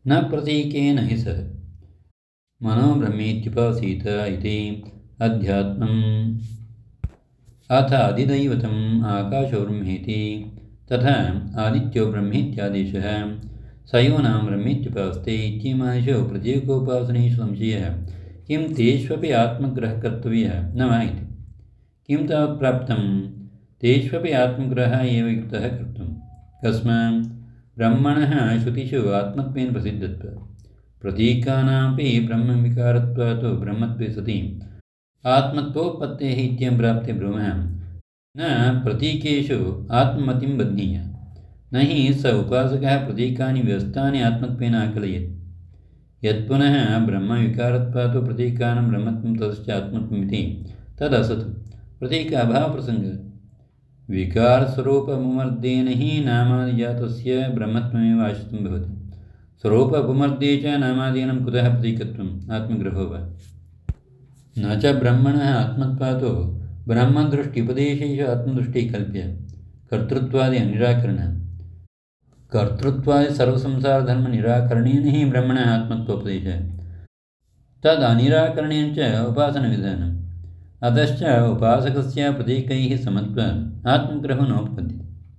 न प्रतीकेन हि सः मनोब्रह्मेत्युपासीत इति अध्यात्मम्। अथ अधिदैवतम् आकाशो ब्रह्मेति तथा आदित्यो ब्रह्मेत्यादेशः स यो नाम ब्रह्मेत्युपास्ते इत्येमादिषु प्रतीकोपासनेषु संशयः किं तेष्वपि आत्मग्रहः कर्तव्यः न वा इति। किं तावत् प्राप्तं तेष्वपि आत्मग्रहः एव युक्तः कर्तुं कस्मात् ब्रह्मणः श्रुतिषु आत्मत्वेन प्रसिद्धत्वात् प्रतीकानामपि ब्रह्मविकारत्वात् ब्रह्मत्वे सति आत्मत्वोत्पत्तेः इत्येवं प्राप्ते ब्रूमः न प्रतीकेषु आत्ममतिं बध्नीय न हि स उपासकः प्रतीकानि व्यस्तानि आत्मत्वेन आकलयेत्। यत्पुनः ब्रह्मविकारत्वात् प्रतीकानां ब्रह्मत्वं ततश्च आत्मत्वमिति तदसत् प्रतीक अभावप्रसङ्गः विकारस्वरूपमुमर्देन हि नामादिजातस्य ब्रह्मत्वमेव आश्रितं भवति। स्वरूपमुमर्दे च नामादीनां कुतः प्रतीकत्वम् आत्मग्रहो वा। न च ब्रह्मणः आत्मत्वात् ब्रह्मदृष्ट्युपदेशेषु आत्मदृष्टिः कल्प्य कर्तृत्वादि अनिराकरणः। कर्तृत्वादि सर्वसंसारधर्मनिराकरणेन हि ब्रह्मणः आत्मत्वोपदेशः तदनिराकरणेन च उपासनविधानम्। अतश्च उपासकस्य प्रतीकैः समत्वात् आत्मग्रहो नोपपद्यते।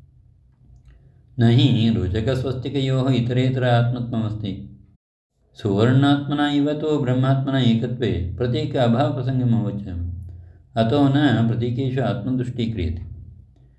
न हि रोचकस्वस्तिकयोः इतरेतर आत्मत्वमस्ति। सुवर्णात्मना इव तु ब्रह्मात्मना एकत्वे प्रतीक अभावप्रसङ्गम् अवोचामि। अतो न प्रतीकेषु आत्मदृष्टिः क्रियते।